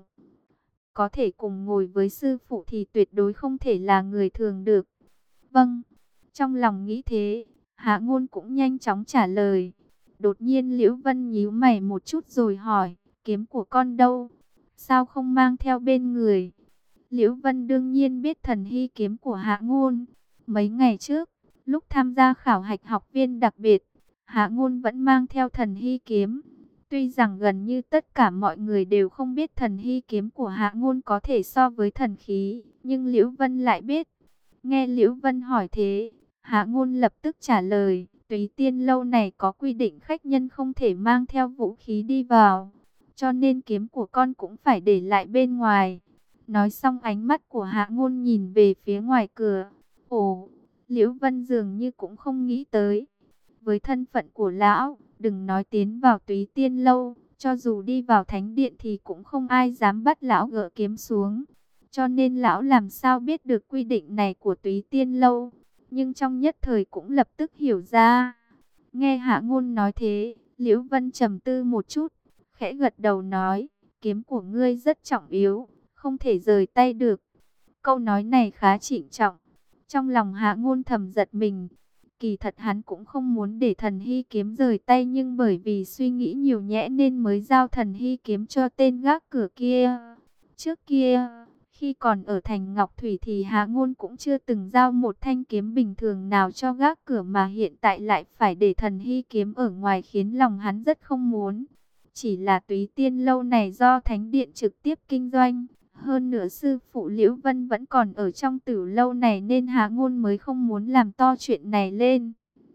có thể cùng ngồi với sư phụ thì tuyệt đối không thể là người thường được. Vâng, trong lòng nghĩ thế, Hạ Ngôn cũng nhanh chóng trả lời. Đột nhiên Liễu Vân nhíu mày một chút rồi hỏi, kiếm của con đâu? Sao không mang theo bên người? Liễu Vân đương nhiên biết thần hy kiếm của Hạ Ngôn. Mấy ngày trước, lúc tham gia khảo hạch học viên đặc biệt, Hạ Ngôn vẫn mang theo thần hy kiếm. Tuy rằng gần như tất cả mọi người đều không biết thần hy kiếm của Hạ Ngôn có thể so với thần khí, nhưng Liễu Vân lại biết. Nghe Liễu Vân hỏi thế, Hạ Ngôn lập tức trả lời, Túy Tiên lâu này có quy định khách nhân không thể mang theo vũ khí đi vào, cho nên kiếm của con cũng phải để lại bên ngoài. Nói xong ánh mắt của Hạ Ngôn nhìn về phía ngoài cửa. Ồ, Liễu Vân dường như cũng không nghĩ tới. Với thân phận của lão, đừng nói tiến vào Túy Tiên lâu, cho dù đi vào thánh điện thì cũng không ai dám bắt lão gỡ kiếm xuống. Cho nên lão làm sao biết được quy định này của Túy Tiên lâu, nhưng trong nhất thời cũng lập tức hiểu ra. Nghe Hạ Ngôn nói thế, Liễu Vân trầm tư một chút, khẽ gật đầu nói, kiếm của ngươi rất trọng yếu, không thể rời tay được. Câu nói này khá trịnh trọng. Trong lòng Hạ Ngôn thầm giật mình. Kỳ thật hắn cũng không muốn để thần hy kiếm rời tay, nhưng bởi vì suy nghĩ nhiều nhẽ nên mới giao thần hy kiếm cho tên gác cửa kia. Trước kia, khi còn ở thành Ngọc Thủy thì Hạ Ngôn cũng chưa từng giao một thanh kiếm bình thường nào cho gác cửa, mà hiện tại lại phải để thần hy kiếm ở ngoài khiến lòng hắn rất không muốn. Chỉ là Túy Tiên lâu này do thánh điện trực tiếp kinh doanh, hơn nữa sư phụ Liễu Vân vẫn còn ở trong Tử lâu này nên Hạ Ngôn mới không muốn làm to chuyện này lên.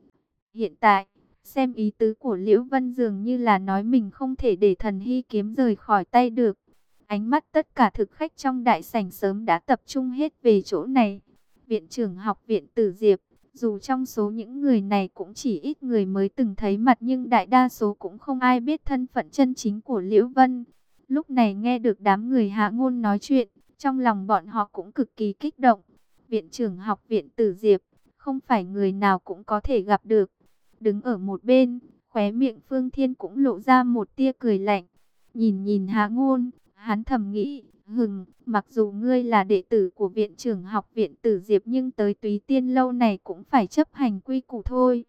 Hiện tại, xem ý tứ của Liễu Vân dường như là nói mình không thể để thần hy kiếm rời khỏi tay được. Ánh mắt tất cả thực khách trong đại sảnh sớm đã tập trung hết về chỗ này. Viện trưởng học viện Tử Diệp, dù trong số những người này cũng chỉ ít người mới từng thấy mặt, nhưng đại đa số cũng không ai biết thân phận chân chính của Liễu Vân. Lúc này nghe được đám người Hạ Ngôn nói chuyện, trong lòng bọn họ cũng cực kỳ kích động. Viện trưởng học viện Tử Diệp, không phải người nào cũng có thể gặp được. Đứng ở một bên, khóe miệng Phương Thiên cũng lộ ra một tia cười lạnh. Nhìn Hạ Ngôn, hắn thầm nghĩ, mặc dù ngươi là đệ tử của viện trưởng học viện Tử Diệp nhưng tới Túy Tiên lâu này cũng phải chấp hành quy củ thôi.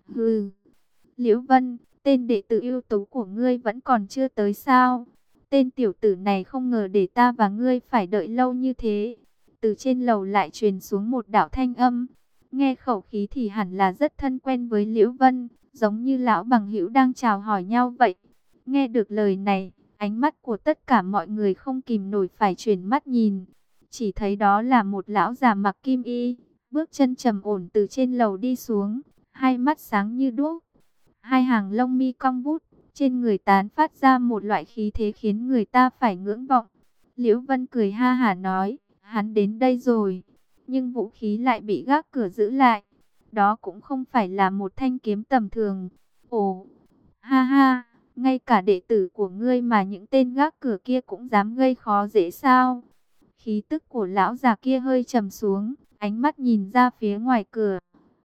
Liễu Vân, tên đệ tử ưu tú của ngươi vẫn còn chưa tới sao? Tên tiểu tử này không ngờ để ta và ngươi phải đợi lâu như thế. Từ trên lầu lại truyền xuống một đạo thanh âm. Nghe khẩu khí thì hẳn là rất thân quen với Liễu Vân, giống như lão bằng hữu đang chào hỏi nhau vậy. Nghe được lời này, ánh mắt của tất cả mọi người không kìm nổi phải chuyển mắt nhìn. Chỉ thấy đó là một lão già mặc kim y, bước chân trầm ổn từ trên lầu đi xuống, hai mắt sáng như đuốc. hai hàng lông mi cong vút, trên người tán phát ra một loại khí thế khiến người ta phải ngưỡng vọng. Liễu Vân cười ha hả nói, hắn đến đây rồi, nhưng vũ khí lại bị gác cửa giữ lại. Đó cũng không phải là một thanh kiếm tầm thường. Ồ, ha ha, ngay cả đệ tử của ngươi mà những tên gác cửa kia cũng dám gây khó dễ sao? Khí tức của lão già kia hơi trầm xuống, ánh mắt nhìn ra phía ngoài cửa.